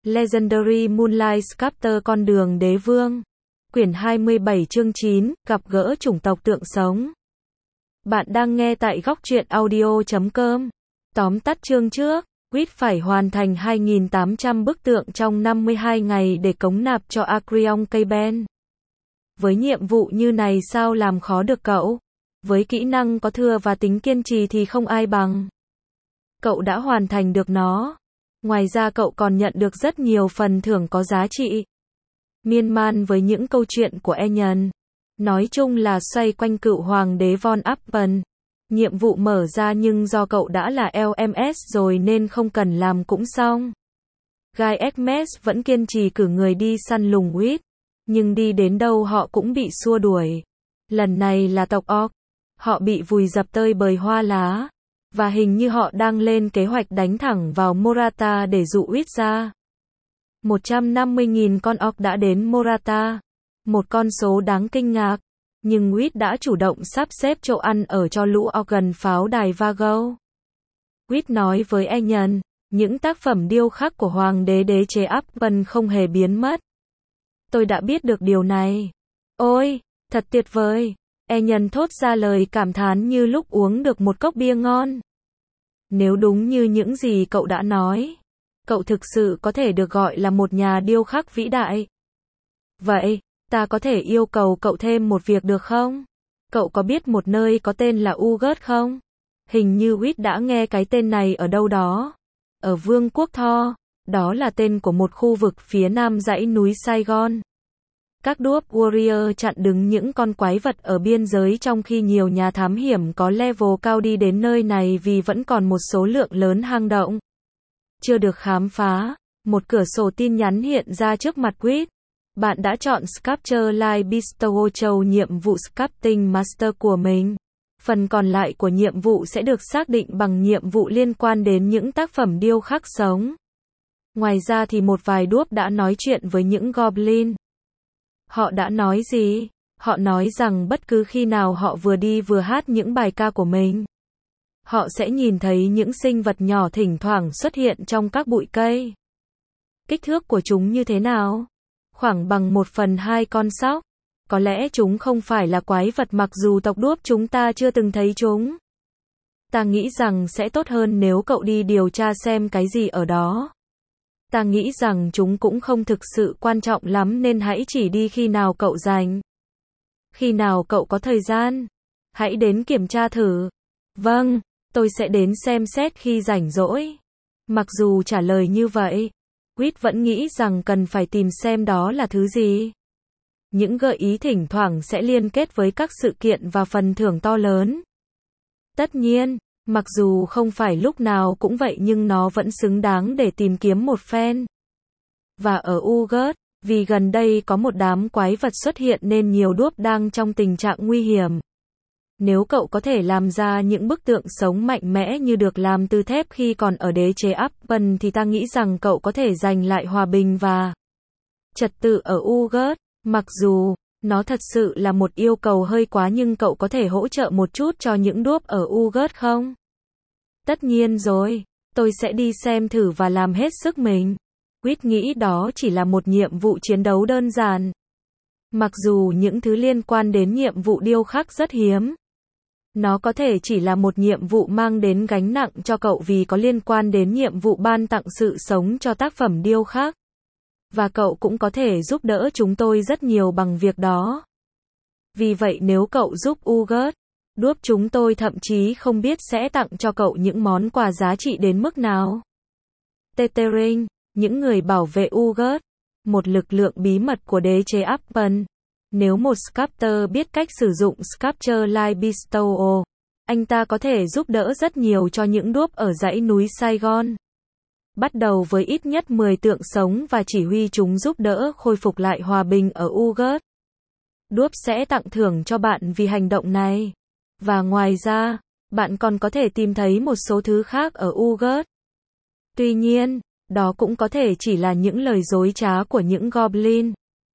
Legendary Moonlight Sculptor Con đường đế vương. Quyển 27 chương 9, gặp gỡ chủng tộc tượng sống. Bạn đang nghe tại góc truyện audio.com. Tóm tắt chương trước, Quýt phải hoàn thành 2.800 bức tượng trong 52 ngày để cống nạp cho Acreon Cayben. Với nhiệm vụ như này sao làm khó được cậu? Với kỹ năng có thừa và tính kiên trì thì không ai bằng. Cậu đã hoàn thành được nó. Ngoài ra cậu còn nhận được rất nhiều phần thưởng có giá trị. Miên man với những câu chuyện của Enion. Nói chung là xoay quanh cựu hoàng đế Von Appen. Nhiệm vụ mở ra nhưng do cậu đã là LMS rồi nên không cần làm cũng xong. Guy Xmas vẫn kiên trì cử người đi săn lùng Quýt. Nhưng đi đến đâu họ cũng bị xua đuổi. Lần này là tộc Orc. Họ bị vùi dập tơi bời hoa lá. Và hình như họ đang lên kế hoạch đánh thẳng vào Morata để dụ Quýt ra. 150.000 con Orc đã đến Morata. Một con số đáng kinh ngạc. Nhưng Quýt đã chủ động sắp xếp chỗ ăn ở cho lũ Orc gần pháo đài Vago. Quýt nói với Enion, những tác phẩm điêu khắc của hoàng đế đế chế Appen không hề biến mất. Tôi đã biết được điều này. Ôi, thật tuyệt vời. Enion thốt ra lời cảm thán như lúc uống được một cốc bia ngon. Nếu đúng như những gì cậu đã nói, cậu thực sự có thể được gọi là một nhà điêu khắc vĩ đại. Vậy, ta có thể yêu cầu cậu thêm một việc được không? Cậu có biết một nơi có tên là Ugat không? Hình như Quýt đã nghe cái tên này ở đâu đó. Ở Vương quốc Thor, đó là tên của một khu vực phía nam dãy núi Saigon. Các Dwarf Warrior chặn đứng những con quái vật ở biên giới trong khi nhiều nhà thám hiểm có level cao đi đến nơi này vì vẫn còn một số lượng lớn hang động chưa được khám phá. Một cửa sổ tin nhắn hiện ra trước mặt Quýt. Bạn đã chọn Sculpture Live Bestow Châu nhiệm vụ Sculpting Master của mình. Phần còn lại của nhiệm vụ sẽ được xác định bằng nhiệm vụ liên quan đến những tác phẩm điêu khắc sống. Ngoài ra thì một vài Dwarf đã nói chuyện với những Goblin. Họ đã nói gì? Họ nói rằng bất cứ khi nào họ vừa đi vừa hát những bài ca của mình, họ sẽ nhìn thấy những sinh vật nhỏ thỉnh thoảng xuất hiện trong các bụi cây. Kích thước của chúng như thế nào? Khoảng bằng 1/2 con sóc. Có lẽ chúng không phải là quái vật mặc dù tộc Dwarf chúng ta chưa từng thấy chúng. Ta nghĩ rằng sẽ tốt hơn nếu cậu đi điều tra xem cái gì ở đó. Ta nghĩ rằng chúng cũng không thực sự quan trọng lắm nên hãy chỉ đi khi nào cậu rảnh. Khi nào cậu có thời gian, hãy đến kiểm tra thử. Vâng, tôi sẽ đến xem xét khi rảnh rỗi. Mặc dù trả lời như vậy, Quýt vẫn nghĩ rằng cần phải tìm xem đó là thứ gì. Những gợi ý thỉnh thoảng sẽ liên kết với các sự kiện và phần thưởng to lớn. Tất nhiên, mặc dù không phải lúc nào cũng vậy nhưng nó vẫn xứng đáng để tìm kiếm một phen. Và ở Ugat, vì gần đây có một đám quái vật xuất hiện nên nhiều Dwarf đang trong tình trạng nguy hiểm. Nếu cậu có thể làm ra những bức tượng sống mạnh mẽ như được làm từ thép khi còn ở đế chế Appen thì ta nghĩ rằng cậu có thể giành lại hòa bình và trật tự ở Ugat. Mặc dù nó thật sự là một yêu cầu hơi quá nhưng cậu có thể hỗ trợ một chút cho những Dwarf ở Ugat không? Tất nhiên rồi, tôi sẽ đi xem thử và làm hết sức mình. Quýt nghĩ đó chỉ là một nhiệm vụ chiến đấu đơn giản. Mặc dù những thứ liên quan đến nhiệm vụ điêu khắc rất hiếm. Nó có thể chỉ là một nhiệm vụ mang đến gánh nặng cho cậu vì có liên quan đến nhiệm vụ ban tặng sự sống cho tác phẩm điêu khắc. Và cậu cũng có thể giúp đỡ chúng tôi rất nhiều bằng việc đó. Vì vậy nếu cậu giúp Ugat, Dwarf chúng tôi thậm chí không biết sẽ tặng cho cậu những món quà giá trị đến mức nào. Tethering, những người bảo vệ Ugat, một lực lượng bí mật của đế chế Appen. Nếu một sculptor biết cách sử dụng Sculpture Live Bestow, anh ta có thể giúp đỡ rất nhiều cho những Dwarf ở dãy núi Saigon. Bắt đầu với ít nhất 10 tượng sống và chỉ huy chúng giúp đỡ khôi phục lại hòa bình ở Ugat. Dwarf sẽ tặng thưởng cho bạn vì hành động này. Và ngoài ra, bạn còn có thể tìm thấy một số thứ khác ở Ugat. Tuy nhiên, đó cũng có thể chỉ là những lời dối trá của những Goblin.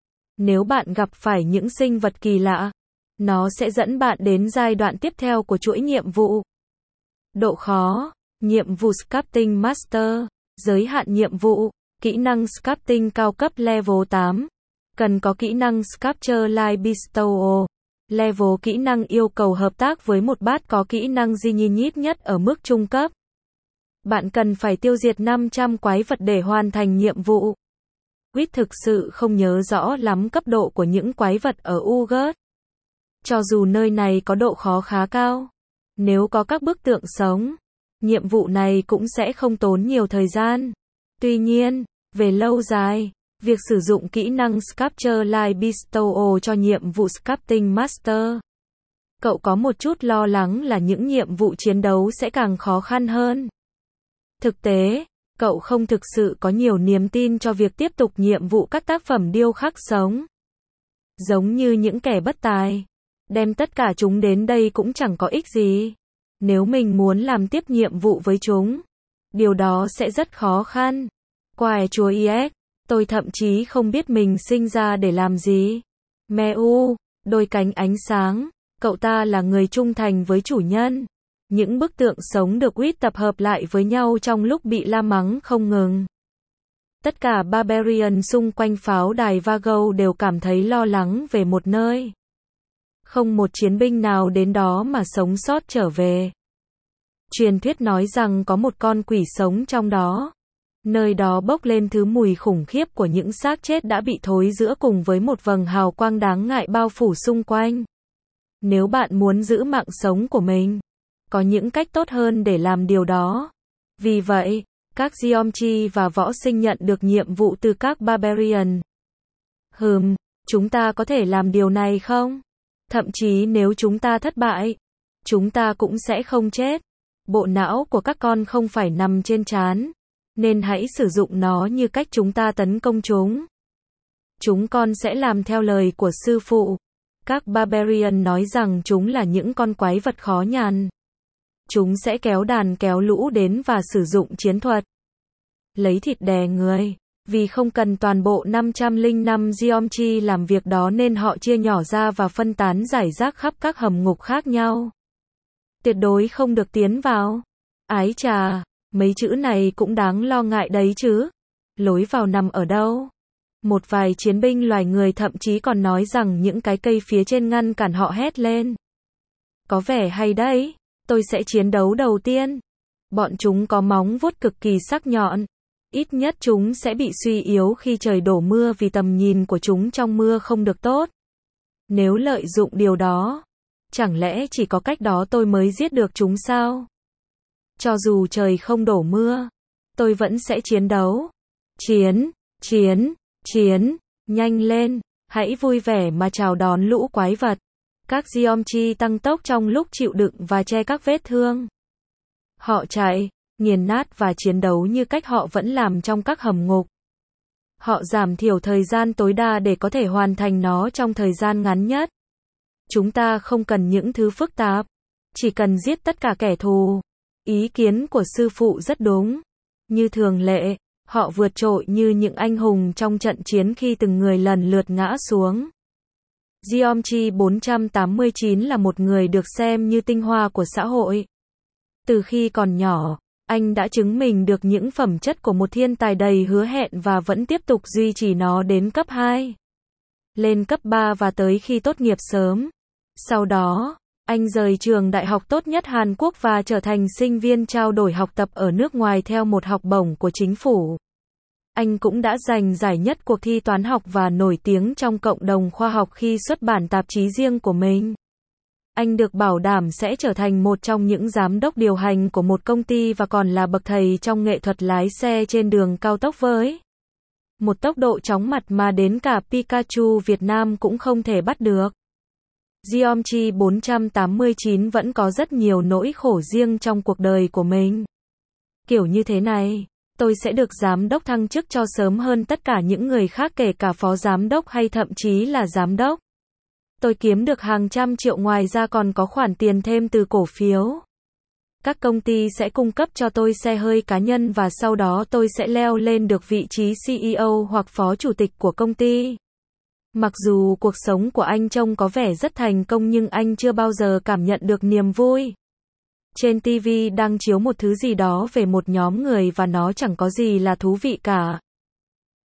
Nếu bạn gặp phải những sinh vật kỳ lạ, nó sẽ dẫn bạn đến giai đoạn tiếp theo của chuỗi nhiệm vụ. Độ khó, nhiệm vụ Sculpting Master, giới hạn nhiệm vụ, Kỹ năng sculpting cao cấp level 8. Cần có kỹ năng Sculpture Light Bestow. Level kỹ năng yêu cầu hợp tác với một bot có kỹ năng Genius nhất ở mức trung cấp. Bạn cần phải tiêu diệt 500 quái vật để hoàn thành nhiệm vụ. Quýt thực sự không nhớ rõ lắm cấp độ của những quái vật ở Ugat. Cho dù nơi này có độ khó khá cao. Nếu có các bức tượng sống, nhiệm vụ này cũng sẽ không tốn nhiều thời gian. Tuy nhiên, về lâu dài, việc sử dụng kỹ năng Sculpture Light Bestow cho nhiệm vụ Sculpting Master. Cậu có một chút lo lắng là những nhiệm vụ chiến đấu sẽ càng khó khăn hơn. Thực tế, cậu không thực sự có nhiều niềm tin cho việc tiếp tục nhiệm vụ các tác phẩm điêu khắc sống. Giống như những kẻ bất tài, đem tất cả chúng đến đây cũng chẳng có ích gì. Nếu mình muốn làm tiếp nhiệm vụ với chúng, điều đó sẽ rất khó khăn. Quài chúa IS, tôi thậm chí không biết mình sinh ra để làm gì. Meu, đôi cánh ánh sáng, cậu ta là người trung thành với chủ nhân. Những bức tượng sống được Quýt tập hợp lại với nhau trong lúc bị la mắng không ngừng. Tất cả Barbarian xung quanh pháo đài Vago đều cảm thấy lo lắng về một nơi. Không một chiến binh nào đến đó mà sống sót trở về. Truyền thuyết nói rằng có một con quỷ sống trong đó. Nơi đó bốc lên thứ mùi khủng khiếp của những xác chết đã bị thối rữa cùng với một vầng hào quang đáng ngại bao phủ xung quanh. Nếu bạn muốn giữ mạng sống của mình, có những cách tốt hơn để làm điều đó. Vì vậy, các Geomchi và võ sinh nhận được nhiệm vụ từ các Barbarian. Chúng ta có thể làm điều này không? Thậm chí nếu chúng ta thất bại, chúng ta cũng sẽ không chết. Bộ não của các con không phải nằm trên trán, nên hãy sử dụng nó như cách chúng ta tấn công chúng. Chúng con sẽ làm theo lời của sư phụ. Các Barbarian nói rằng chúng là những con quái vật khó nhằn. Chúng sẽ kéo đàn kéo lũ đến và sử dụng chiến thuật. Lấy thịt đè người. Vì không cần toàn bộ 505 Geomchi làm việc đó nên họ chia nhỏ ra và phân tán rải rác khắp các hầm ngục khác nhau. Tuyệt đối không được tiến vào. Ái chà, mấy chữ này cũng đáng lo ngại đấy chứ. Lối vào nằm ở đâu? Một vài chiến binh loài người thậm chí còn nói rằng những cái cây phía trên ngăn cản họ hét lên. Có vẻ hay đấy, tôi sẽ chiến đấu đầu tiên. Bọn chúng có móng vuốt cực kỳ sắc nhọn. Ít nhất chúng sẽ bị suy yếu khi trời đổ mưa vì tầm nhìn của chúng trong mưa không được tốt. Nếu lợi dụng điều đó, chẳng lẽ chỉ có cách đó tôi mới giết được chúng sao? Cho dù trời không đổ mưa, tôi vẫn sẽ chiến đấu. Chiến, nhanh lên, hãy vui vẻ mà chào đón lũ quái vật. Các Geomchi tăng tốc trong lúc chịu đựng và che các vết thương. Họ chạy, nghiền nát và chiến đấu như cách họ vẫn làm trong các hầm ngục. Họ giảm thiểu thời gian tối đa để có thể hoàn thành nó trong thời gian ngắn nhất. Chúng ta không cần những thứ phức tạp, chỉ cần giết tất cả kẻ thù. Ý kiến của sư phụ rất đúng. Như thường lệ, họ vượt trội như những anh hùng trong trận chiến khi từng người lần lượt ngã xuống. Geomchi 489 là một người được xem như tinh hoa của xã hội. Từ khi còn nhỏ, anh đã chứng minh được những phẩm chất của một thiên tài đầy hứa hẹn và vẫn tiếp tục duy trì nó đến cấp 2. Lên cấp 3 và tới khi tốt nghiệp sớm. Sau đó, anh rời trường đại học tốt nhất Hàn Quốc và trở thành sinh viên trao đổi học tập ở nước ngoài theo một học bổng của chính phủ. Anh cũng đã giành giải nhất cuộc thi toán học và nổi tiếng trong cộng đồng khoa học khi xuất bản tạp chí riêng của mình. Anh được bảo đảm sẽ trở thành một trong những giám đốc điều hành của một công ty và còn là bậc thầy trong nghệ thuật lái xe trên đường cao tốc với một tốc độ chóng mặt mà đến cả Pikachu Việt Nam cũng không thể bắt được. Geomchi 489 vẫn có rất nhiều nỗi khổ riêng trong cuộc đời của mình. Kiểu như thế này, tôi sẽ được giám đốc thăng chức cho sớm hơn tất cả những người khác kể cả phó giám đốc hay thậm chí là giám đốc. Tôi kiếm được hàng trăm triệu ngoài ra còn có khoản tiền thêm từ cổ phiếu. Các công ty sẽ cung cấp cho tôi xe hơi cá nhân và sau đó tôi sẽ leo lên được vị trí CEO hoặc phó chủ tịch của công ty. Mặc dù cuộc sống của anh trông có vẻ rất thành công nhưng anh chưa bao giờ cảm nhận được niềm vui. Trên TV đang chiếu một thứ gì đó về một nhóm người và nó chẳng có gì là thú vị cả.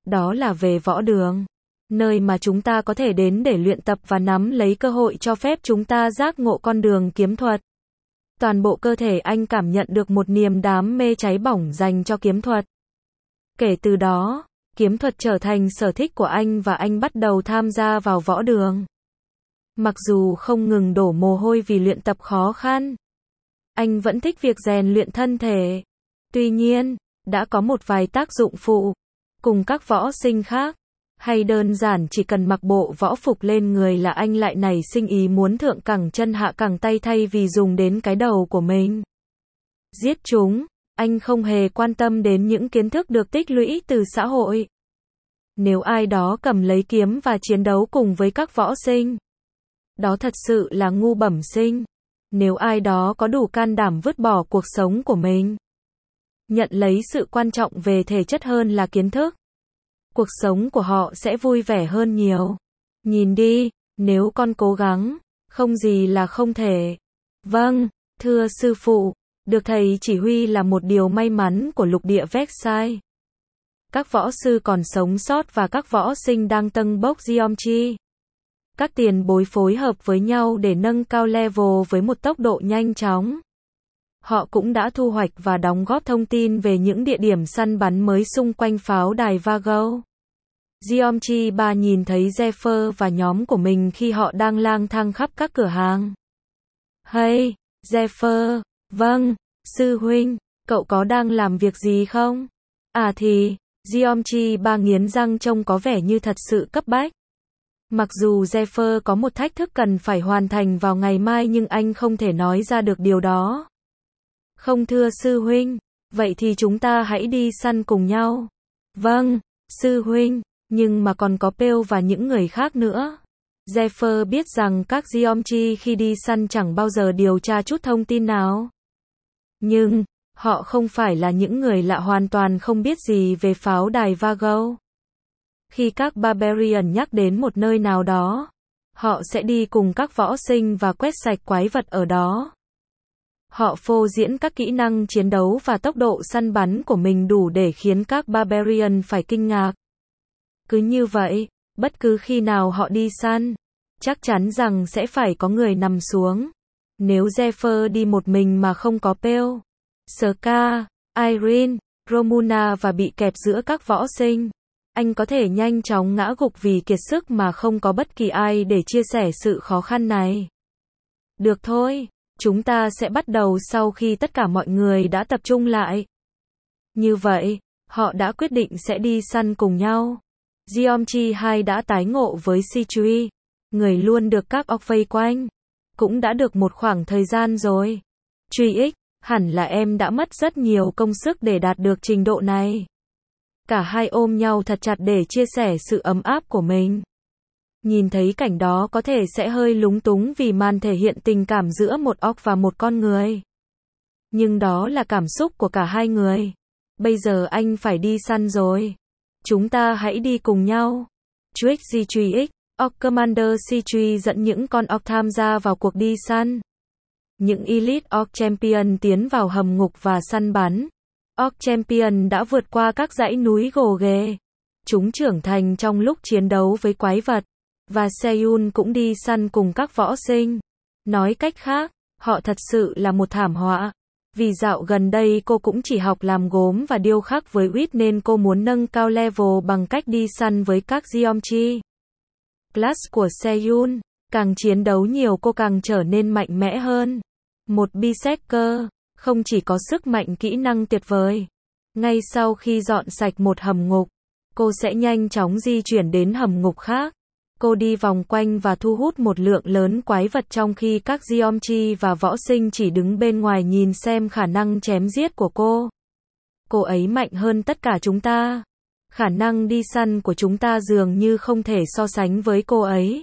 Đó là về võ đường. Nơi mà chúng ta có thể đến để luyện tập và nắm lấy cơ hội cho phép chúng ta giác ngộ con đường kiếm thuật. Toàn bộ cơ thể anh cảm nhận được một niềm đam mê cháy bỏng dành cho kiếm thuật. Kể từ đó, kiếm thuật trở thành sở thích của anh và anh bắt đầu tham gia vào võ đường. Mặc dù không ngừng đổ mồ hôi vì luyện tập khó khăn, anh vẫn thích việc rèn luyện thân thể. Tuy nhiên, đã có một vài tác dụng phụ, cùng các võ sinh khác, hay đơn giản chỉ cần mặc bộ võ phục lên người là anh lại nảy sinh ý muốn thượng cẳng chân hạ cẳng tay thay vì dùng đến cái đầu của mình. Giết chúng, anh không hề quan tâm đến những kiến thức được tích lũy từ xã hội. Nếu ai đó cầm lấy kiếm và chiến đấu cùng với các võ sinh, đó thật sự là ngu bẩm sinh. Nếu ai đó có đủ can đảm vứt bỏ cuộc sống của mình, nhận lấy sự quan trọng về thể chất hơn là kiến thức, cuộc sống của họ sẽ vui vẻ hơn nhiều. Nhìn đi, nếu con cố gắng, không gì là không thể. Vâng, thưa sư phụ, được thầy chỉ huy là một điều may mắn của lục địa Versailles. Các võ sư còn sống sót và các võ sinh đang tâng bốc geometry. Các tiền bối phối hợp với nhau để nâng cao level với một tốc độ nhanh chóng. Họ cũng đã thu hoạch và đóng góp thông tin về những địa điểm săn bắn mới xung quanh pháo đài Vago. Geometry 3 nhìn thấy Zephyr và nhóm của mình khi họ đang lang thang khắp các cửa hàng. Hey, Zephyr, vâng, sư huynh, cậu có đang làm việc gì không? À thì, Geometry 3 nghiến răng trông có vẻ như thật sự cấp bách. Mặc dù Zephyr có một thách thức cần phải hoàn thành vào ngày mai nhưng anh không thể nói ra được điều đó. Không thưa sư huynh, vậy thì chúng ta hãy đi săn cùng nhau. Vâng, sư huynh, nhưng mà còn có Pale và những người khác nữa. Zephyr biết rằng các Geometry khi đi săn chẳng bao giờ điều tra chút thông tin nào. Nhưng, họ không phải là những người lạ hoàn toàn không biết gì về pháo đài Vago. Khi các Barbarian nhắc đến một nơi nào đó, họ sẽ đi cùng các võ sinh và quét sạch quái vật ở đó. Họ phô diễn các kỹ năng chiến đấu và tốc độ săn bắn của mình đủ để khiến các Barbarian phải kinh ngạc. Cứ như vậy, bất cứ khi nào họ đi săn, chắc chắn rằng sẽ phải có người nằm xuống. Nếu Zephyr đi một mình mà không có Pale, Ska, Irene, Romuna và bị kẹt giữa các võ sinh, anh có thể nhanh chóng ngã gục vì kiệt sức mà không có bất kỳ ai để chia sẻ sự khó khăn này. Được thôi, chúng ta sẽ bắt đầu sau khi tất cả mọi người đã tập trung lại. Như vậy, họ đã quyết định sẽ đi săn cùng nhau. Geometry 2 đã tái ngộ với Sichui, người luôn được các orc vây quanh. Cũng đã được một khoảng thời gian rồi. Truy X, hẳn là em đã mất rất nhiều công sức để đạt được trình độ này. Cả hai ôm nhau thật chặt để chia sẻ sự ấm áp của mình. Nhìn thấy cảnh đó có thể sẽ hơi lúng túng vì màn thể hiện tình cảm giữa một orc và một con người. Nhưng đó là cảm xúc của cả hai người. Bây giờ anh phải đi săn rồi. Chúng ta hãy đi cùng nhau. Trick G3X, Orc Commander Sichui dẫn những con orc tham gia vào cuộc đi săn. Những Elite Orc Champion tiến vào hầm ngục và săn bắn. Orc Champion đã vượt qua các dãy núi gồ ghề. Chúng trưởng thành trong lúc chiến đấu với quái vật. Và Seiyun cũng đi săn cùng các võ sinh. Nói cách khác, họ thật sự là một thảm họa. Vì dạo gần đây cô cũng chỉ học làm gốm và điêu khắc với Wit nên cô muốn nâng cao level bằng cách đi săn với các Geometry. Class của Seiyun, càng chiến đấu nhiều cô càng trở nên mạnh mẽ hơn. Một Berserker, không chỉ có sức mạnh kỹ năng tuyệt vời. Ngay sau khi dọn sạch một hầm ngục, cô sẽ nhanh chóng di chuyển đến hầm ngục khác. Cô đi vòng quanh và thu hút một lượng lớn quái vật trong khi các Geometry và võ sinh chỉ đứng bên ngoài nhìn xem khả năng chém giết của cô. Cô ấy mạnh hơn tất cả chúng ta. Khả năng đi săn của chúng ta dường như không thể so sánh với cô ấy.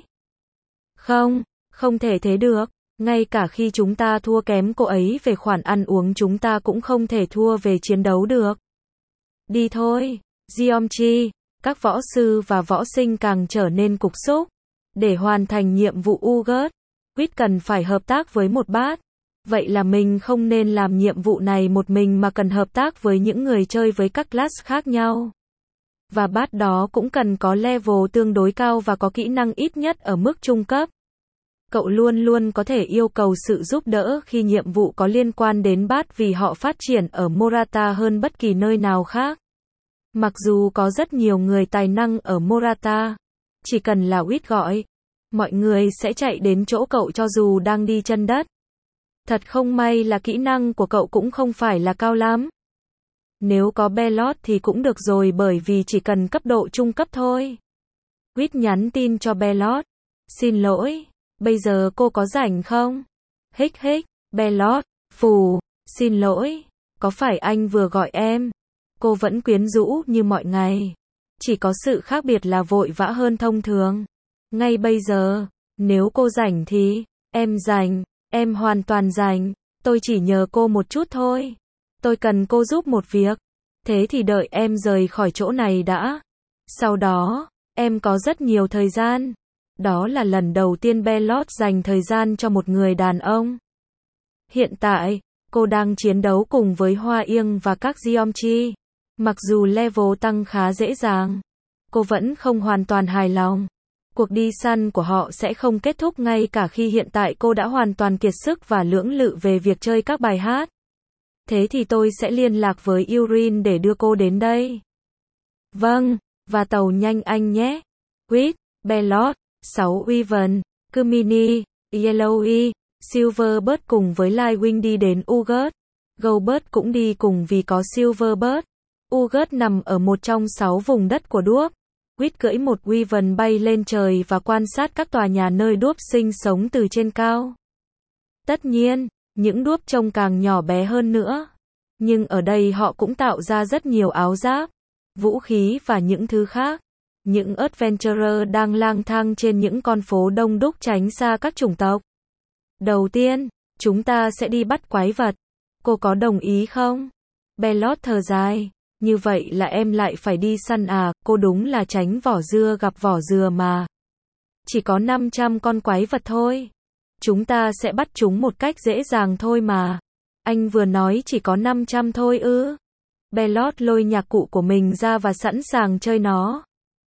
Không, không thể thế được. Ngay cả khi chúng ta thua kém cô ấy về khoản ăn uống chúng ta cũng không thể thua về chiến đấu được. Đi thôi, Geometry. Các võ sư và võ sinh càng trở nên cục xúc. Để hoàn thành nhiệm vụ Ugat, Wit cần phải hợp tác với một bát. Vậy là mình không nên làm nhiệm vụ này một mình mà cần hợp tác với những người chơi với các class khác nhau. Và bát đó cũng cần có level tương đối cao và có kỹ năng ít nhất ở mức trung cấp. Cậu luôn luôn có thể yêu cầu sự giúp đỡ khi nhiệm vụ có liên quan đến bát vì họ phát triển ở Morata hơn bất kỳ nơi nào khác. Mặc dù có rất nhiều người tài năng ở Morata, chỉ cần là Quýt gọi, mọi người sẽ chạy đến chỗ cậu cho dù đang đi chân đất. Thật không may là kỹ năng của cậu cũng không phải là cao lắm. Nếu có Bellot thì cũng được rồi bởi vì chỉ cần cấp độ trung cấp thôi. Quýt nhắn tin cho Bellot. Xin lỗi, bây giờ cô có rảnh không? Hích hích, Bellot, phù, xin lỗi, có phải anh vừa gọi em? Cô vẫn quyến rũ như mọi ngày. Chỉ có sự khác biệt là vội vã hơn thông thường. Ngay bây giờ, nếu cô rảnh thì, em rảnh, em hoàn toàn rảnh, tôi chỉ nhờ cô một chút thôi. Tôi cần cô giúp một việc. Thế thì đợi em rời khỏi chỗ này đã. Sau đó, em có rất nhiều thời gian. Đó là lần đầu tiên Bellot dành thời gian cho một người đàn ông. Hiện tại, cô đang chiến đấu cùng với Hoa Yên và các Geomchi. Mặc dù level tăng khá dễ dàng, cô vẫn không hoàn toàn hài lòng. Cuộc đi săn của họ sẽ không kết thúc ngay cả khi hiện tại cô đã hoàn toàn kiệt sức và lưỡng lự về việc chơi các bài hát. Thế thì tôi sẽ liên lạc với Urin để đưa cô đến đây. Vâng, và tàu nhanh anh nhé. Quýt, Bellot, 6 Wyvern, Kumini, Yellowy, Silverbird cùng với Lightwing đi đến Ugat. Goldbird cũng đi cùng vì có Silverbird. Ugat nằm ở một trong 6 vùng đất của đuốc. Quýt cưỡi một Wyvern bay lên trời và quan sát các tòa nhà nơi đuốc sinh sống từ trên cao. Tất nhiên, những đuốc trông càng nhỏ bé hơn nữa. Nhưng ở đây họ cũng tạo ra rất nhiều áo giáp, vũ khí và những thứ khác. Những adventurer đang lang thang trên những con phố đông đúc tránh xa các chủng tộc. Đầu tiên, chúng ta sẽ đi bắt quái vật. Cô có đồng ý không? Bellot thở dài. Như vậy là em lại phải đi săn à, cô đúng là tránh vỏ dưa gặp vỏ dừa mà. Chỉ có 500 con quái vật thôi. Chúng ta sẽ bắt chúng một cách dễ dàng thôi mà. Anh vừa nói chỉ có 500 thôi ư? Bellot lôi nhạc cụ của mình ra và sẵn sàng chơi nó.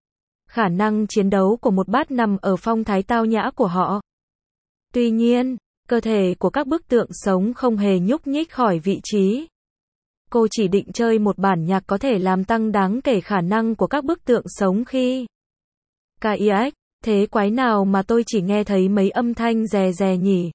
Khả năng chiến đấu của một bát nằm ở phong thái tao nhã của họ. Tuy nhiên, cơ thể của các bức tượng sống không hề nhúc nhích khỏi vị trí. Cô chỉ định chơi một bản nhạc có thể làm tăng đáng kể khả năng của các bức tượng sống khi KIX, thế quái nào mà tôi chỉ nghe thấy mấy âm thanh rè rè nhỉ?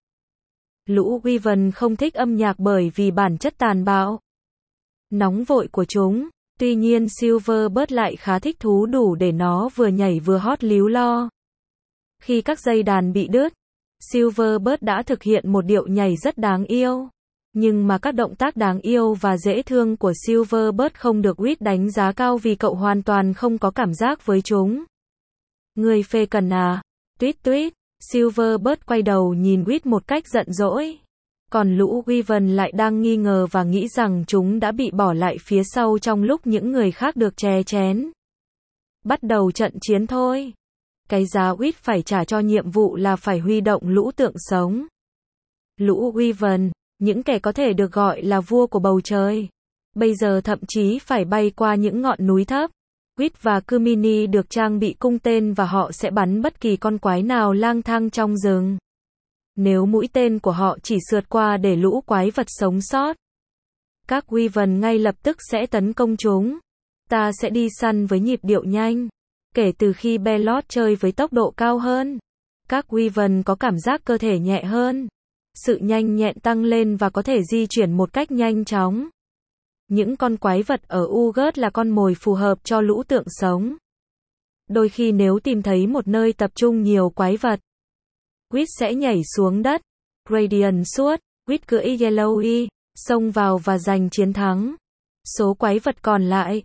Lũ Wyvern không thích âm nhạc bởi vì bản chất tàn bạo, nóng vội của chúng. Tuy nhiên Silverbird lại khá thích thú đủ để nó vừa nhảy vừa hót líu lo. Khi các dây đàn bị đứt, Silverbird đã thực hiện một điệu nhảy rất đáng yêu. Nhưng mà các động tác đáng yêu và dễ thương của Silverbird không được Quýt đánh giá cao vì cậu hoàn toàn không có cảm giác với chúng. Người phê cần à? Tuyết tuyết. Silverbird quay đầu nhìn Quýt một cách giận dỗi. Còn lũ Wyvern lại đang nghi ngờ và nghĩ rằng chúng đã bị bỏ lại phía sau trong lúc những người khác được chè chén. Bắt đầu trận chiến thôi. Cái giá Quýt phải trả cho nhiệm vụ là phải huy động lũ tượng sống. Lũ Wyvern, những kẻ có thể được gọi là vua của bầu trời, bây giờ thậm chí phải bay qua những ngọn núi thấp. Quýt và Kumini được trang bị cung tên và họ sẽ bắn bất kỳ con quái nào lang thang trong rừng. Nếu mũi tên của họ chỉ sượt qua để lũ quái vật sống sót, các Wyvern ngay lập tức sẽ tấn công chúng. Ta sẽ đi săn với nhịp điệu nhanh. Kể từ khi Bellot chơi với tốc độ cao hơn, các Wyvern có cảm giác cơ thể nhẹ hơn. Sự nhanh nhẹn tăng lên và có thể di chuyển một cách nhanh chóng. Những con quái vật ở Ugat là con mồi phù hợp cho lũ tượng sống. Đôi khi nếu tìm thấy một nơi tập trung nhiều quái vật, Quýt sẽ nhảy xuống đất. Radiant suốt, Quýt cưỡi Yellowy, xông vào và giành chiến thắng. Số quái vật còn lại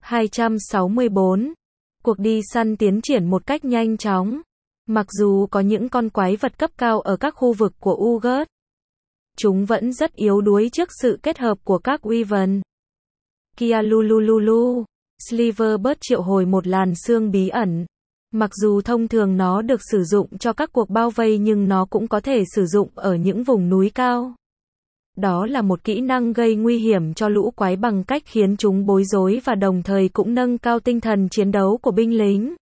264. Cuộc đi săn tiến triển một cách nhanh chóng. Mặc dù có những con quái vật cấp cao ở các khu vực của Ugat, chúng vẫn rất yếu đuối trước sự kết hợp của các Wyvern. Kia lulululu. Silverbird triệu hồi một làn sương bí ẩn. Mặc dù thông thường nó được sử dụng cho các cuộc bao vây nhưng nó cũng có thể sử dụng ở những vùng núi cao. Đó là một kỹ năng gây nguy hiểm cho lũ quái bằng cách khiến chúng bối rối và đồng thời cũng nâng cao tinh thần chiến đấu của binh lính.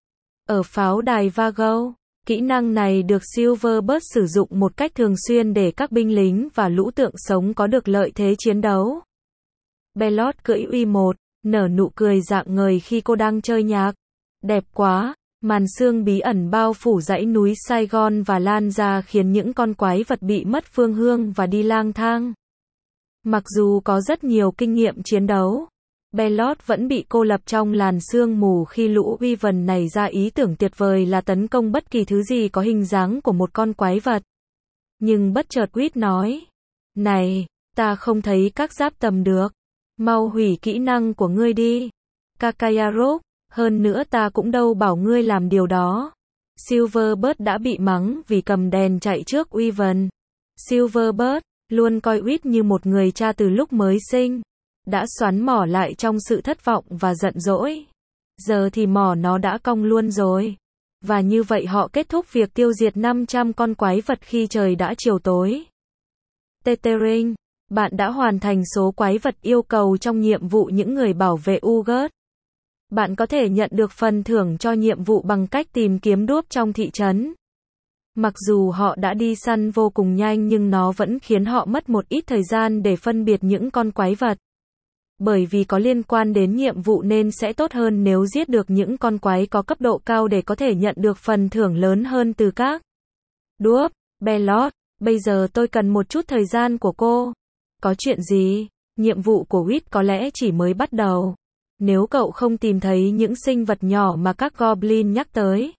Ở pháo đài Vargo, kỹ năng này được Silverburst sử dụng một cách thường xuyên để các binh lính và lũ tượng sống có được lợi thế chiến đấu. Bellot cưỡi Uy-1, nở nụ cười rạng ngời khi cô đang chơi nhạc. Đẹp quá, màn sương bí ẩn bao phủ dãy núi Saigon và lan ra khiến những con quái vật bị mất phương hướng và đi lang thang. Mặc dù có rất nhiều kinh nghiệm chiến đấu, Bellot vẫn bị cô lập trong làn sương mù khi lũ Wyvern này ra ý tưởng tuyệt vời là tấn công bất kỳ thứ gì có hình dáng của một con quái vật. Nhưng bất chợt Quýt nói, này, ta không thấy các giáp tầm được. Mau hủy kỹ năng của ngươi đi. Kakayarok, hơn nữa ta cũng đâu bảo ngươi làm điều đó. Silverburst đã bị mắng vì cầm đèn chạy trước Wyvern. Silverburst luôn coi Quýt như một người cha từ lúc mới sinh. Đã xoắn mỏ lại trong sự thất vọng và giận dỗi. Giờ thì mỏ nó đã cong luôn rồi. Và như vậy họ kết thúc việc tiêu diệt 500 con quái vật khi trời đã chiều tối. Tethering, bạn đã hoàn thành số quái vật yêu cầu trong nhiệm vụ những người bảo vệ Ugat. Bạn có thể nhận được phần thưởng cho nhiệm vụ bằng cách tìm kiếm đuốc trong thị trấn. Mặc dù họ đã đi săn vô cùng nhanh nhưng nó vẫn khiến họ mất một ít thời gian để phân biệt những con quái vật. Bởi vì có liên quan đến nhiệm vụ nên sẽ tốt hơn nếu giết được những con quái có cấp độ cao để có thể nhận được phần thưởng lớn hơn từ các đuốc. Bellot, bây giờ tôi cần một chút thời gian của cô. Có chuyện gì? Nhiệm vụ của Quýt có lẽ chỉ mới bắt đầu. Nếu cậu không tìm thấy những sinh vật nhỏ mà các goblin nhắc tới,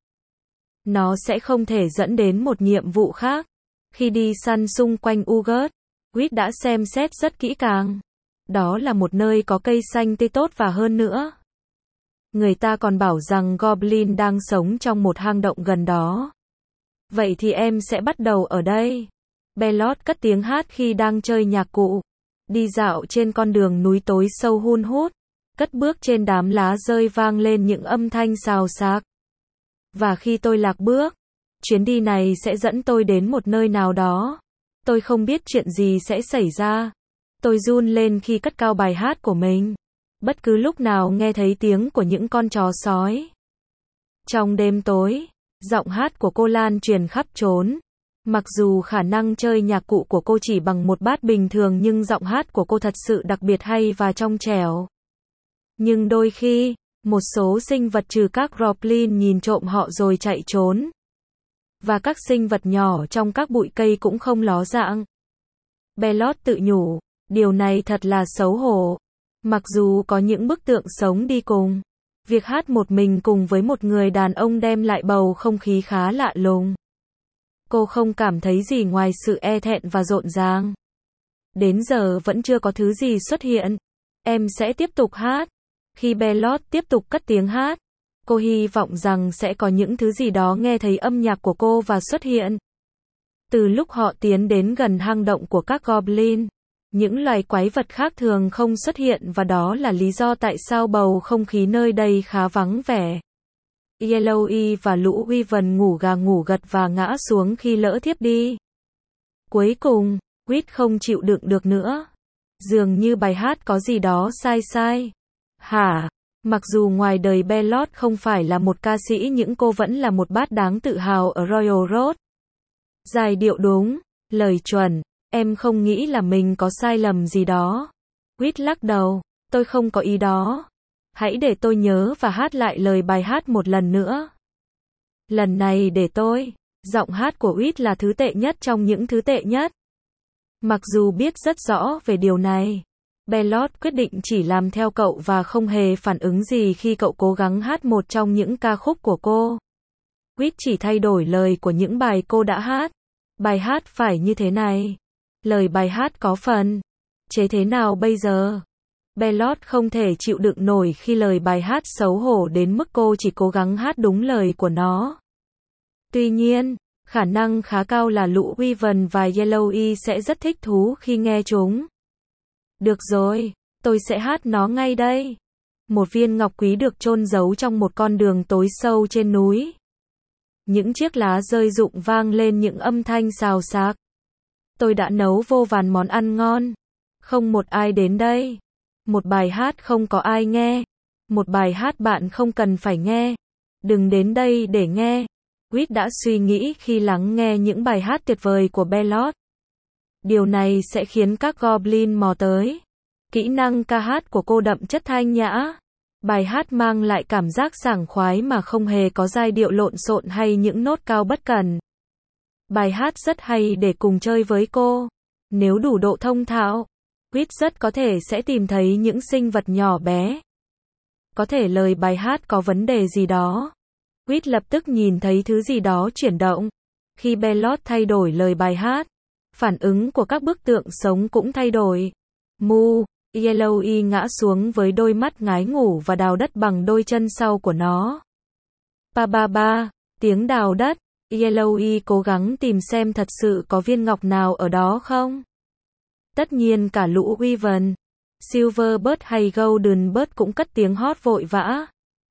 nó sẽ không thể dẫn đến một nhiệm vụ khác. Khi đi săn xung quanh Ugat, Quýt đã xem xét rất kỹ càng. Đó là một nơi có cây xanh tươi tốt và hơn nữa. Người ta còn bảo rằng goblin đang sống trong một hang động gần đó. Vậy thì em sẽ bắt đầu ở đây. Bellot cất tiếng hát khi đang chơi nhạc cụ. Đi dạo trên con đường núi tối sâu hun hút. Cất bước trên đám lá rơi vang lên những âm thanh xào xạc. Và khi tôi lạc bước, chuyến đi này sẽ dẫn tôi đến một nơi nào đó. Tôi không biết chuyện gì sẽ xảy ra. Tôi run lên khi cất cao bài hát của mình. Bất cứ lúc nào nghe thấy tiếng của những con chó sói. Trong đêm tối, giọng hát của cô lan truyền khắp chốn. Mặc dù khả năng chơi nhạc cụ của cô chỉ bằng một bát bình thường nhưng giọng hát của cô thật sự đặc biệt hay và trong trẻo. Nhưng đôi khi, một số sinh vật trừ các goblin nhìn trộm họ rồi chạy trốn. Và các sinh vật nhỏ trong các bụi cây cũng không ló dạng. Bellot tự nhủ, điều này thật là xấu hổ. Mặc dù có những bức tượng sống đi cùng, việc hát một mình cùng với một người đàn ông đem lại bầu không khí khá lạ lùng. Cô không cảm thấy gì ngoài sự e thẹn và rộn ràng. Đến giờ vẫn chưa có thứ gì xuất hiện. Em sẽ tiếp tục hát. Khi Bellot tiếp tục cất tiếng hát, cô hy vọng rằng sẽ có những thứ gì đó nghe thấy âm nhạc của cô và xuất hiện. Từ lúc họ tiến đến gần hang động của các goblin, những loài quái vật khác thường không xuất hiện và đó là lý do tại sao bầu không khí nơi đây khá vắng vẻ. Yellowy và lũ Wyvern ngủ gà ngủ gật và ngã xuống khi lỡ thiếp đi. Cuối cùng, Quýt không chịu đựng được nữa. Dường như bài hát có gì đó sai sai. Hả? Mặc dù ngoài đời Bellot không phải là một ca sĩ nhưng cô vẫn là một bát đáng tự hào ở Royal Road. Giai điệu đúng, lời chuẩn, em không nghĩ là mình có sai lầm gì đó. Quýt lắc đầu, tôi không có ý đó. Hãy để tôi nhớ và hát lại lời bài hát một lần nữa. Lần này để tôi. Giọng hát của Quýt là thứ tệ nhất trong những thứ tệ nhất. Mặc dù biết rất rõ về điều này, Bellot quyết định chỉ làm theo cậu và không hề phản ứng gì khi cậu cố gắng hát một trong những ca khúc của cô. Quýt chỉ thay đổi lời của những bài cô đã hát. Bài hát phải như thế này. Lời bài hát có phần chế thế nào bây giờ? Bellot không thể chịu đựng nổi khi lời bài hát xấu hổ đến mức cô chỉ cố gắng hát đúng lời của nó. Tuy nhiên, khả năng khá cao là lũ Wyvern và Yellowy sẽ rất thích thú khi nghe chúng. Được rồi, tôi sẽ hát nó ngay đây. Một viên ngọc quý được chôn giấu trong một con đường tối sâu trên núi. Những chiếc lá rơi rụng vang lên những âm thanh xào xạc. Tôi đã nấu vô vàn món ăn ngon. Không một ai đến đây. Một bài hát không có ai nghe. Một bài hát bạn không cần phải nghe. Đừng đến đây để nghe. Reed đã suy nghĩ khi lắng nghe những bài hát tuyệt vời của Bellot. Điều này sẽ khiến các Goblin mò tới. Kỹ năng ca hát của cô đậm chất thanh nhã. Bài hát mang lại cảm giác sảng khoái mà không hề có giai điệu lộn xộn hay những nốt cao bất cần. Bài hát rất hay để cùng chơi với cô. Nếu đủ độ thông thạo, Reed rất có thể sẽ tìm thấy những sinh vật nhỏ bé. Có thể lời bài hát có vấn đề gì đó. Reed lập tức nhìn thấy thứ gì đó chuyển động. Khi Bellot thay đổi lời bài hát, phản ứng của các bức tượng sống cũng thay đổi. Mu, Yellowy ngã xuống với đôi mắt ngái ngủ và đào đất bằng đôi chân sau của nó. Pa ba ba, tiếng đào đất. Yellowy cố gắng tìm xem thật sự có viên ngọc nào ở đó không. Tất nhiên cả lũ Wyvern, Silverbird hay Goldenbird cũng cất tiếng hót vội vã.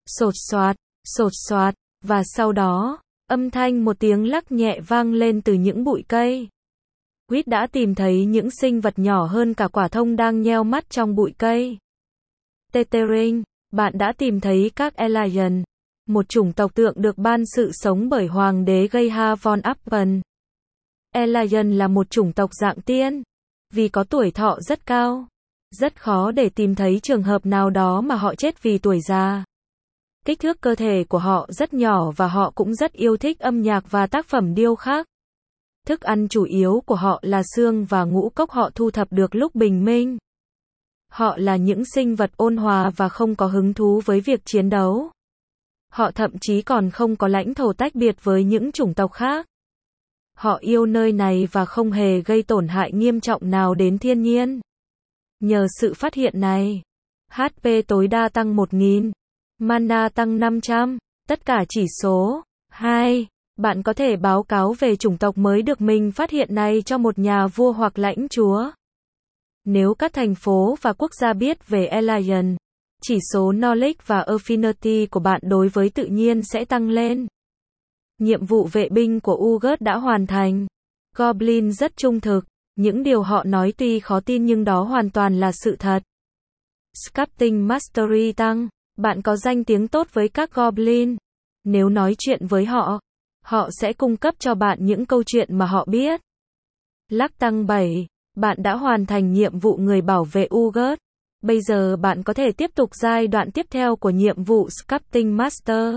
Sột soạt, và sau đó, âm thanh một tiếng lắc nhẹ vang lên từ những bụi cây. Reed đã tìm thấy những sinh vật nhỏ hơn cả quả thông đang nheo mắt trong bụi cây. Tethering, bạn đã tìm thấy các Elian, một chủng tộc tượng được ban sự sống bởi Hoàng đế Geha von Appen. Elian là một chủng tộc dạng tiên. Vì có tuổi thọ rất cao, rất khó để tìm thấy trường hợp nào đó mà họ chết vì tuổi già. Kích thước cơ thể của họ rất nhỏ và họ cũng rất yêu thích âm nhạc và tác phẩm điêu khắc. Thức ăn chủ yếu của họ là xương và ngũ cốc họ thu thập được lúc bình minh. Họ là những sinh vật ôn hòa và không có hứng thú với việc chiến đấu. Họ thậm chí còn không có lãnh thổ tách biệt với những chủng tộc khác. Họ yêu nơi này và không hề gây tổn hại nghiêm trọng nào đến thiên nhiên. Nhờ sự phát hiện này, HP tối đa tăng 1000, mana tăng 500, tất cả chỉ số 2. Bạn có thể báo cáo về chủng tộc mới được mình phát hiện này cho một nhà vua hoặc lãnh chúa. Nếu các thành phố và quốc gia biết về Elian, chỉ số Knowledge và Affinity của bạn đối với tự nhiên sẽ tăng lên. Nhiệm vụ vệ binh của Urgot đã hoàn thành. Goblin rất trung thực. Những điều họ nói tuy khó tin nhưng đó hoàn toàn là sự thật. Sculpting Mastery tăng. Bạn có danh tiếng tốt với các Goblin. Nếu nói chuyện với họ, họ sẽ cung cấp cho bạn những câu chuyện mà họ biết. Luck tăng 7. Bạn đã hoàn thành nhiệm vụ người bảo vệ Urgot. Bây giờ bạn có thể tiếp tục giai đoạn tiếp theo của nhiệm vụ Sculpting Master.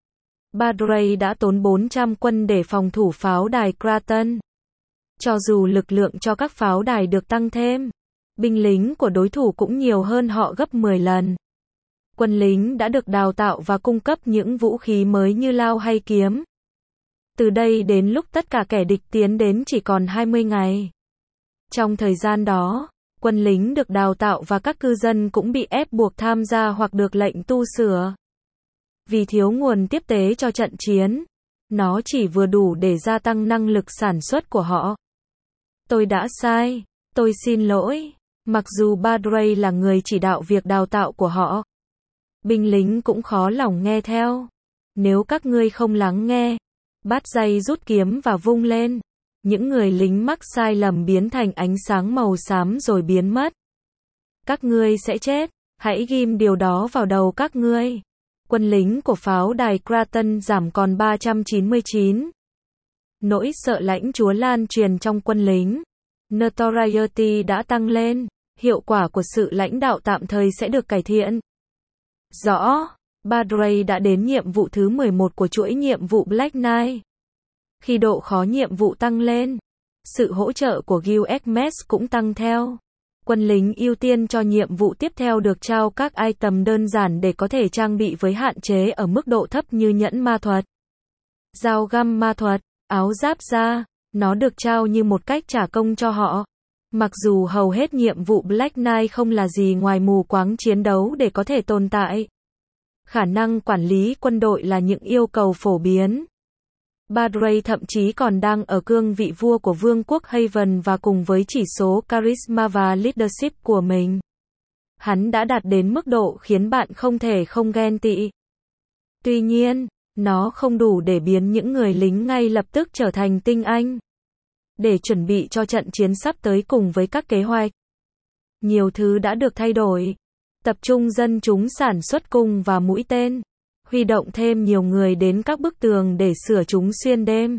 Badrey đã tốn 400 quân để phòng thủ pháo đài Kraton. Cho dù lực lượng cho các pháo đài được tăng thêm, binh lính của đối thủ cũng nhiều hơn họ gấp 10 lần. Quân lính đã được đào tạo và cung cấp những vũ khí mới như lao hay kiếm. Từ đây đến lúc tất cả kẻ địch tiến đến chỉ còn 20 ngày. Trong thời gian đó, quân lính được đào tạo và các cư dân cũng bị ép buộc tham gia hoặc được lệnh tu sửa. Vì thiếu nguồn tiếp tế cho trận chiến, nó chỉ vừa đủ để gia tăng năng lực sản xuất của họ. Tôi đã sai, tôi xin lỗi. Mặc dù Badrey là người chỉ đạo việc đào tạo của họ, binh lính cũng khó lòng nghe theo. Nếu các ngươi không lắng nghe, Badrey rút kiếm và vung lên. Những người lính mắc sai lầm biến thành ánh sáng màu xám rồi biến mất. Các ngươi sẽ chết, hãy ghim điều đó vào đầu các ngươi. Quân lính của pháo đài Kraton giảm còn 399. Nỗi sợ lãnh chúa lan truyền trong quân lính. Notoriety đã tăng lên. Hiệu quả của sự lãnh đạo tạm thời sẽ được cải thiện. Rõ. Badrey đã đến nhiệm vụ thứ 11 của chuỗi nhiệm vụ Black Knight. Khi độ khó nhiệm vụ tăng lên, sự hỗ trợ của Guild Hermes cũng tăng theo. Quân lính ưu tiên cho nhiệm vụ tiếp theo được trao các item đơn giản để có thể trang bị với hạn chế ở mức độ thấp như nhẫn ma thuật, dao găm ma thuật, áo giáp da. Nó được trao như một cách trả công cho họ. Mặc dù hầu hết nhiệm vụ Black Knight không là gì ngoài mù quáng chiến đấu để có thể tồn tại. Khả năng quản lý quân đội là những yêu cầu phổ biến. Badrey thậm chí còn đang ở cương vị vua của vương quốc Haven và cùng với chỉ số Charisma và Leadership của mình, hắn đã đạt đến mức độ khiến bạn không thể không ghen tị. Tuy nhiên, nó không đủ để biến những người lính ngay lập tức trở thành tinh anh. để chuẩn bị cho trận chiến sắp tới cùng với các kế hoạch. Nhiều thứ đã được thay đổi. Tập trung dân chúng sản xuất cung và mũi tên. Huy động thêm nhiều người đến các bức tường để sửa chúng xuyên đêm.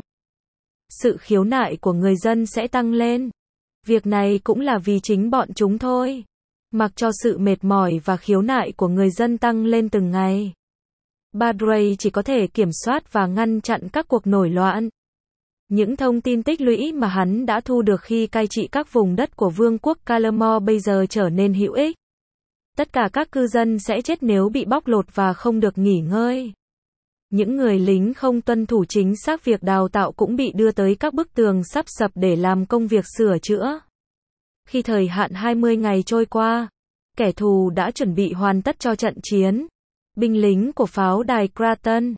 Sự khiếu nại của người dân sẽ tăng lên. Việc này cũng là vì chính bọn chúng thôi. Mặc cho sự mệt mỏi và khiếu nại của người dân tăng lên từng ngày, Badray chỉ có thể kiểm soát và ngăn chặn các cuộc nổi loạn. Những thông tin tích lũy mà hắn đã thu được khi cai trị các vùng đất của Vương quốc Calamore bây giờ trở nên hữu ích. Tất cả các cư dân sẽ chết nếu bị bóc lột và không được nghỉ ngơi. Những người lính không tuân thủ chính xác việc đào tạo cũng bị đưa tới các bức tường sắp sập để làm công việc sửa chữa. Khi thời hạn 20 ngày trôi qua, kẻ thù đã chuẩn bị hoàn tất cho trận chiến. Binh lính của pháo đài Kraton,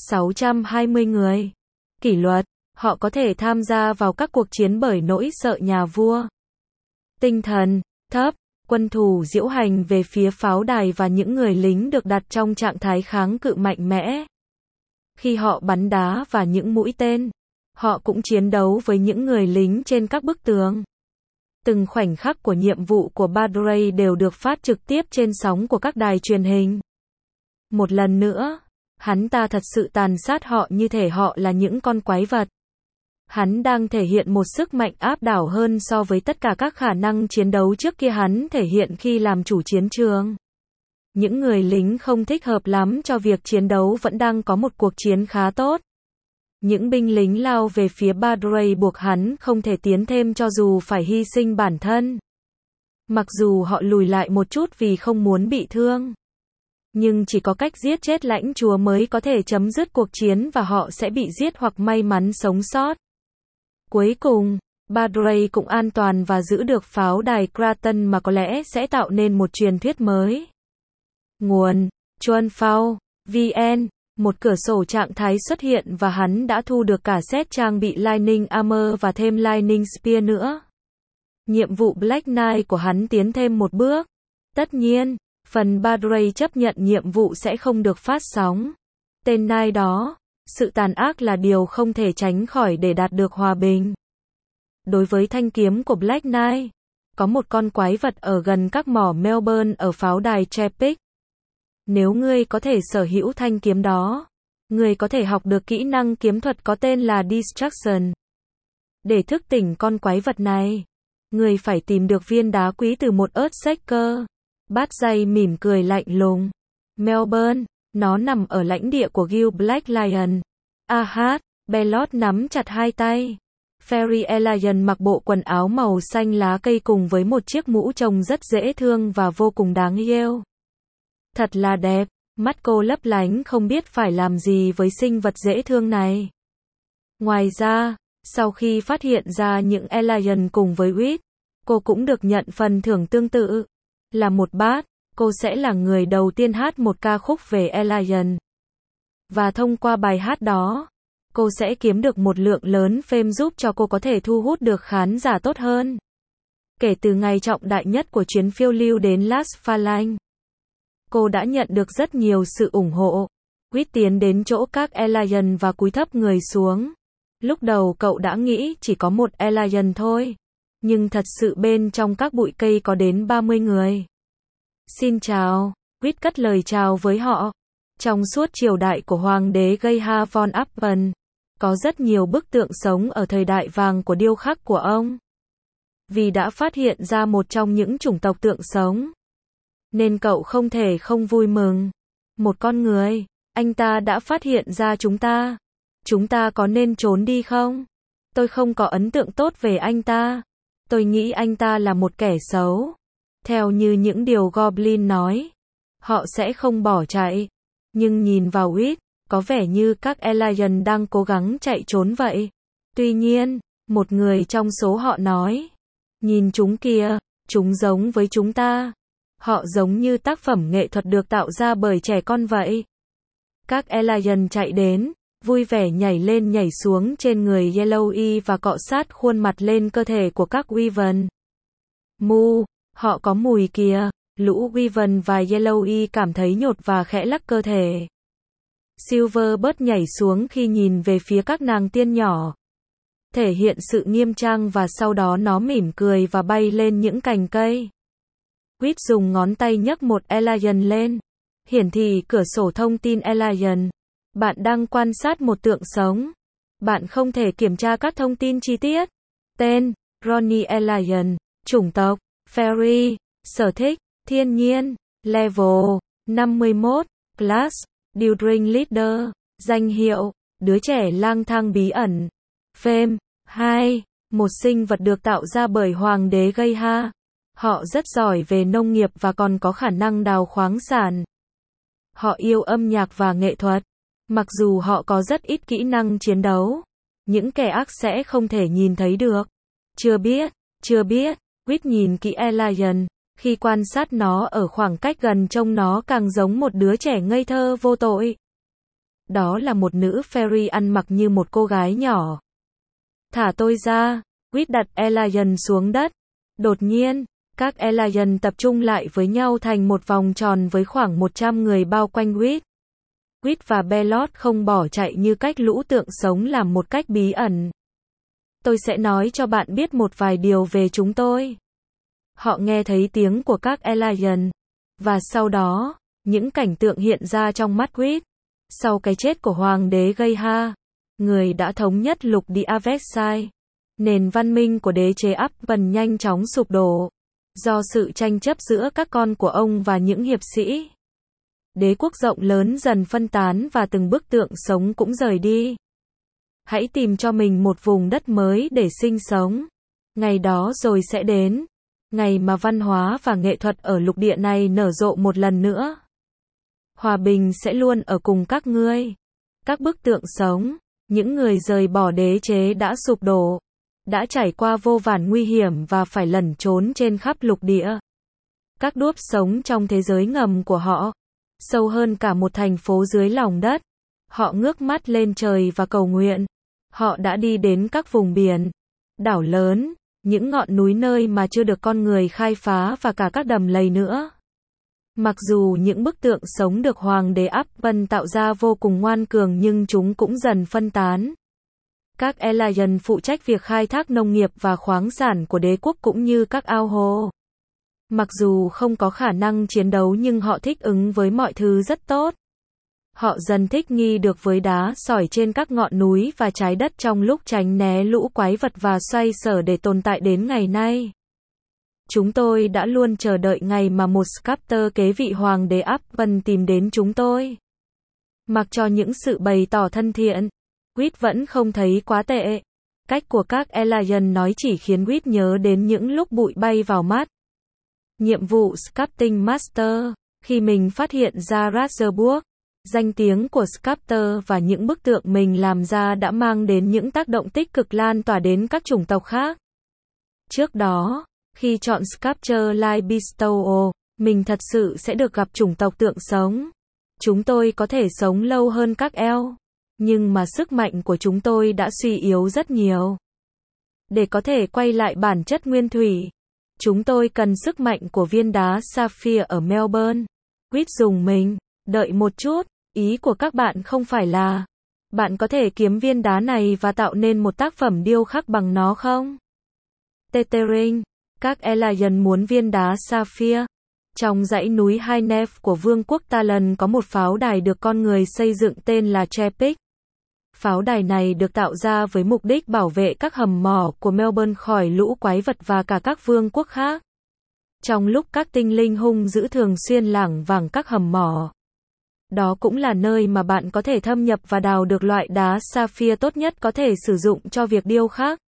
620 người. Kỷ luật, họ có thể tham gia vào các cuộc chiến bởi nỗi sợ nhà vua. Tinh thần, thấp, quân thù diễu hành về phía pháo đài và những người lính được đặt trong trạng thái kháng cự mạnh mẽ. Khi họ bắn đá và những mũi tên, họ cũng chiến đấu với những người lính trên các bức tường. Từng khoảnh khắc của nhiệm vụ của Badray đều được phát trực tiếp trên sóng của các đài truyền hình. Một lần nữa, hắn ta thật sự tàn sát họ như thể họ là những con quái vật. Hắn đang thể hiện một sức mạnh áp đảo hơn so với tất cả các khả năng chiến đấu trước kia hắn thể hiện khi làm chủ chiến trường. Những người lính không thích hợp lắm cho việc chiến đấu vẫn đang có một cuộc chiến khá tốt. Những binh lính lao về phía Badray buộc hắn không thể tiến thêm cho dù phải hy sinh bản thân. Mặc dù họ lùi lại một chút vì không muốn bị thương. Nhưng chỉ có cách giết chết lãnh chúa mới có thể chấm dứt cuộc chiến và họ sẽ bị giết hoặc may mắn sống sót. Cuối cùng, Badray cũng an toàn và giữ được pháo đài Kraton mà có lẽ sẽ tạo nên một truyền thuyết mới. Nguồn: Chunfao, VN. Một cửa sổ trạng thái xuất hiện và hắn đã thu được cả set trang bị Lightning Armor và thêm Lightning Spear nữa. Nhiệm vụ Black Knight của hắn tiến thêm một bước. Tất nhiên, phần Badray chấp nhận nhiệm vụ sẽ không được phát sóng. Tên Knight đó, sự tàn ác là điều không thể tránh khỏi để đạt được hòa bình. Đối với thanh kiếm của Black Knight, có một con quái vật ở gần các mỏ Melbourne ở pháo đài Chepic. Nếu ngươi có thể sở hữu thanh kiếm đó, ngươi có thể học được kỹ năng kiếm thuật có tên là Distraction. Để thức tỉnh con quái vật này, ngươi phải tìm được viên đá quý từ một Earthshaker. Bát dây mỉm cười lạnh lùng. Melbourne, nó nằm ở lãnh địa của Guild Black Lion. Bellot nắm chặt hai tay. Fairy Elion mặc bộ quần áo màu xanh lá cây cùng với một chiếc mũ trông rất dễ thương và vô cùng đáng yêu. Thật là đẹp, mắt cô lấp lánh không biết phải làm gì với sinh vật dễ thương này. Ngoài ra, sau khi phát hiện ra những Elion cùng với Wit, cô cũng được nhận phần thưởng tương tự. Là một bát, cô sẽ là người đầu tiên hát một ca khúc về Elion. Và thông qua bài hát đó, cô sẽ kiếm được một lượng lớn fame giúp cho cô có thể thu hút được khán giả tốt hơn. Kể từ ngày trọng đại nhất của chuyến phiêu lưu đến Las Phalanx, cô đã nhận được rất nhiều sự ủng hộ. Quýt tiến đến chỗ các Elion và cúi thấp người xuống. Lúc đầu cậu đã nghĩ chỉ có một Elion thôi. Nhưng thật sự bên trong các bụi cây có đến 30 người. Xin chào. Quýt cất lời chào với họ. Trong suốt triều đại của Hoàng đế Geha von Appen, có rất nhiều bức tượng sống ở thời đại vàng của điêu khắc của ông. Vì đã phát hiện ra một trong những chủng tộc tượng sống, nên cậu không thể không vui mừng. Một con người, anh ta đã phát hiện ra chúng ta. Chúng ta có nên trốn đi không? Tôi không có ấn tượng tốt về anh ta. Tôi nghĩ anh ta là một kẻ xấu. Theo như những điều Goblin nói, họ sẽ không bỏ chạy. Nhưng nhìn vào Wit, có vẻ như các Elion đang cố gắng chạy trốn vậy. Tuy nhiên, một người trong số họ nói, nhìn chúng kìa, chúng giống với chúng ta. Họ giống như tác phẩm nghệ thuật được tạo ra bởi trẻ con vậy. Các Elion chạy đến, vui vẻ nhảy lên nhảy xuống trên người Yellowy và cọ sát khuôn mặt lên cơ thể của các Wyvern. Mu, họ có mùi kìa. Lũ Wyvern và Yellowy cảm thấy nhột và khẽ lắc cơ thể. Silverbird nhảy xuống khi nhìn về phía các nàng tiên nhỏ. thể hiện sự nghiêm trang và sau đó nó mỉm cười và bay lên những cành cây. Quýt dùng ngón tay nhấc một alien lên. Hiển thị cửa sổ thông tin alien. Bạn đang quan sát một tượng sống. Bạn không thể kiểm tra các thông tin chi tiết. Tên, Ronnie Alien. Chủng tộc, Fairy. Sở thích, thiên nhiên. Level, 51. Class, During Leader. Danh hiệu, đứa trẻ lang thang bí ẩn. Fame, 2. Một sinh vật được tạo ra bởi hoàng đế Geha. Họ rất giỏi về nông nghiệp và còn có khả năng đào khoáng sản. Họ yêu âm nhạc và nghệ thuật. Mặc dù họ có rất ít kỹ năng chiến đấu, những kẻ ác sẽ không thể nhìn thấy được. Chưa biết, Quýt nhìn kỹ alien. Khi quan sát nó ở khoảng cách gần trông nó càng giống một đứa trẻ ngây thơ vô tội. Đó là một nữ fairy ăn mặc như một cô gái nhỏ. Thả tôi ra, Quýt đặt alien xuống đất. Đột nhiên, các alien tập trung lại với nhau thành một vòng tròn với khoảng 100 người bao quanh Quýt. Quýt và Bellot không bỏ chạy như cách lũ tượng sống làm một cách bí ẩn. Tôi sẽ nói cho bạn biết một vài điều về chúng tôi. Họ nghe thấy tiếng của các alien. Và sau đó, những cảnh tượng hiện ra trong mắt Quýt. Sau cái chết của hoàng đế Geha, người đã thống nhất lục địa Avexai, nền văn minh của đế chế Upton nhanh chóng sụp đổ. Do sự tranh chấp giữa các con của ông và những hiệp sĩ, đế quốc rộng lớn dần phân tán và từng bức tượng sống cũng rời đi. Hãy tìm cho mình một vùng đất mới để sinh sống. Ngày đó rồi sẽ đến. Ngày mà văn hóa và nghệ thuật ở lục địa này nở rộ một lần nữa. Hòa bình sẽ luôn ở cùng các ngươi. Các bức tượng sống, những người rời bỏ đế chế đã sụp đổ, đã trải qua vô vàn nguy hiểm và phải lẩn trốn trên khắp lục địa. Các đuốc sống trong thế giới ngầm của họ, sâu hơn cả một thành phố dưới lòng đất. Họ ngước mắt lên trời và cầu nguyện. Họ đã đi đến các vùng biển, đảo lớn, những ngọn núi nơi mà chưa được con người khai phá và cả các đầm lầy nữa. Mặc dù những bức tượng sống được hoàng đế Upton tạo ra vô cùng ngoan cường nhưng chúng cũng dần phân tán. Các alien phụ trách việc khai thác nông nghiệp và khoáng sản của đế quốc cũng như các ao hồ. Mặc dù không có khả năng chiến đấu nhưng họ thích ứng với mọi thứ rất tốt. Họ dần thích nghi được với đá sỏi trên các ngọn núi và trái đất trong lúc tránh né lũ quái vật và xoay sở để tồn tại đến ngày nay. Chúng tôi đã luôn chờ đợi ngày mà một sculptor kế vị hoàng đế Upton tìm đến chúng tôi. Mặc cho những sự bày tỏ thân thiện, Quýt vẫn không thấy quá tệ. Cách của các alien nói chỉ khiến Quýt nhớ đến những lúc bụi bay vào mắt. Nhiệm vụ Sculpting Master. Khi mình phát hiện ra Razorburg, danh tiếng của sculptor và những bức tượng mình làm ra đã mang đến những tác động tích cực lan tỏa đến các chủng tộc khác. Trước đó, khi chọn Sculpture like Bestow, mình thật sự sẽ được gặp chủng tộc tượng sống. Chúng tôi có thể sống lâu hơn các elf, nhưng mà sức mạnh của chúng tôi đã suy yếu rất nhiều. Để có thể quay lại bản chất nguyên thủy, chúng tôi cần sức mạnh của viên đá sapphire ở Melbourne. Quýt dùng mình. Đợi một chút, ý của các bạn không phải là bạn có thể kiếm viên đá này và tạo nên một tác phẩm điêu khắc bằng nó không? Tethering. Các alien muốn viên đá sapphire. Trong dãy núi Highnef của Vương quốc Talon có một pháo đài được con người xây dựng tên là Chepik. Pháo đài này được tạo ra với mục đích bảo vệ các hầm mỏ của Melbourne khỏi lũ quái vật và cả các vương quốc khác. Trong lúc các tinh linh hung dữ thường xuyên lảng vảng các hầm mỏ, đó cũng là nơi mà bạn có thể thâm nhập và đào được loại đá sapphire tốt nhất có thể sử dụng cho việc điêu khắc.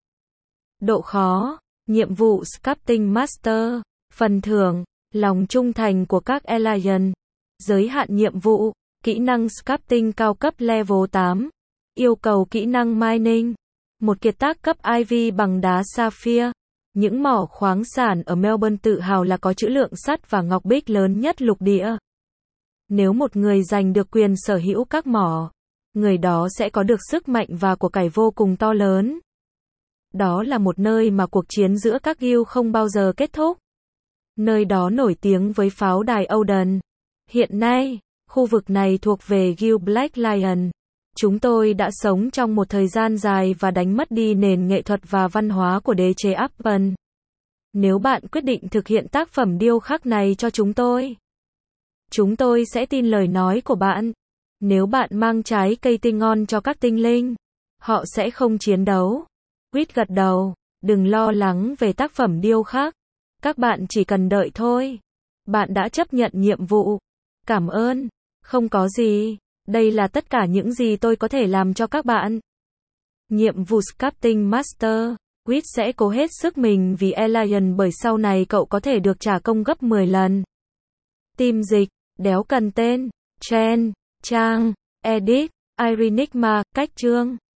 Độ khó, nhiệm vụ Sculpting Master, phần thưởng, lòng trung thành của các alien, giới hạn nhiệm vụ, kỹ năng Sculpting cao cấp level 8, yêu cầu kỹ năng Mining, một kiệt tác cấp IV bằng đá sapphire. Những mỏ khoáng sản ở Melbourne tự hào là có trữ lượng sắt và ngọc bích lớn nhất lục địa. Nếu một người giành được quyền sở hữu các mỏ, người đó sẽ có được sức mạnh và của cải vô cùng to lớn. Đó là một nơi mà cuộc chiến giữa các guild không bao giờ kết thúc. Nơi đó nổi tiếng với pháo đài Odin. Hiện nay, khu vực này thuộc về Guild Black Lion. Chúng tôi đã sống trong một thời gian dài và đánh mất đi nền nghệ thuật và văn hóa của đế chế Apple. Nếu bạn quyết định thực hiện tác phẩm điêu khắc này cho chúng tôi sẽ tin lời nói của bạn. Nếu bạn mang trái cây tinh ngon cho các tinh linh, họ sẽ không chiến đấu. Quýt gật đầu. Đừng lo lắng về tác phẩm điêu khắc. Các bạn chỉ cần đợi thôi. Bạn đã chấp nhận nhiệm vụ. Cảm ơn. Không có gì. Đây là tất cả những gì tôi có thể làm cho các bạn. Nhiệm vụ Sculpting Master. Quýt sẽ cố hết sức mình vì Elion bởi sau này cậu có thể được trả công gấp 10 lần. Team dịch. Đéo cần tên. Chen. Trang. Edit. Irenigma. Cách chương.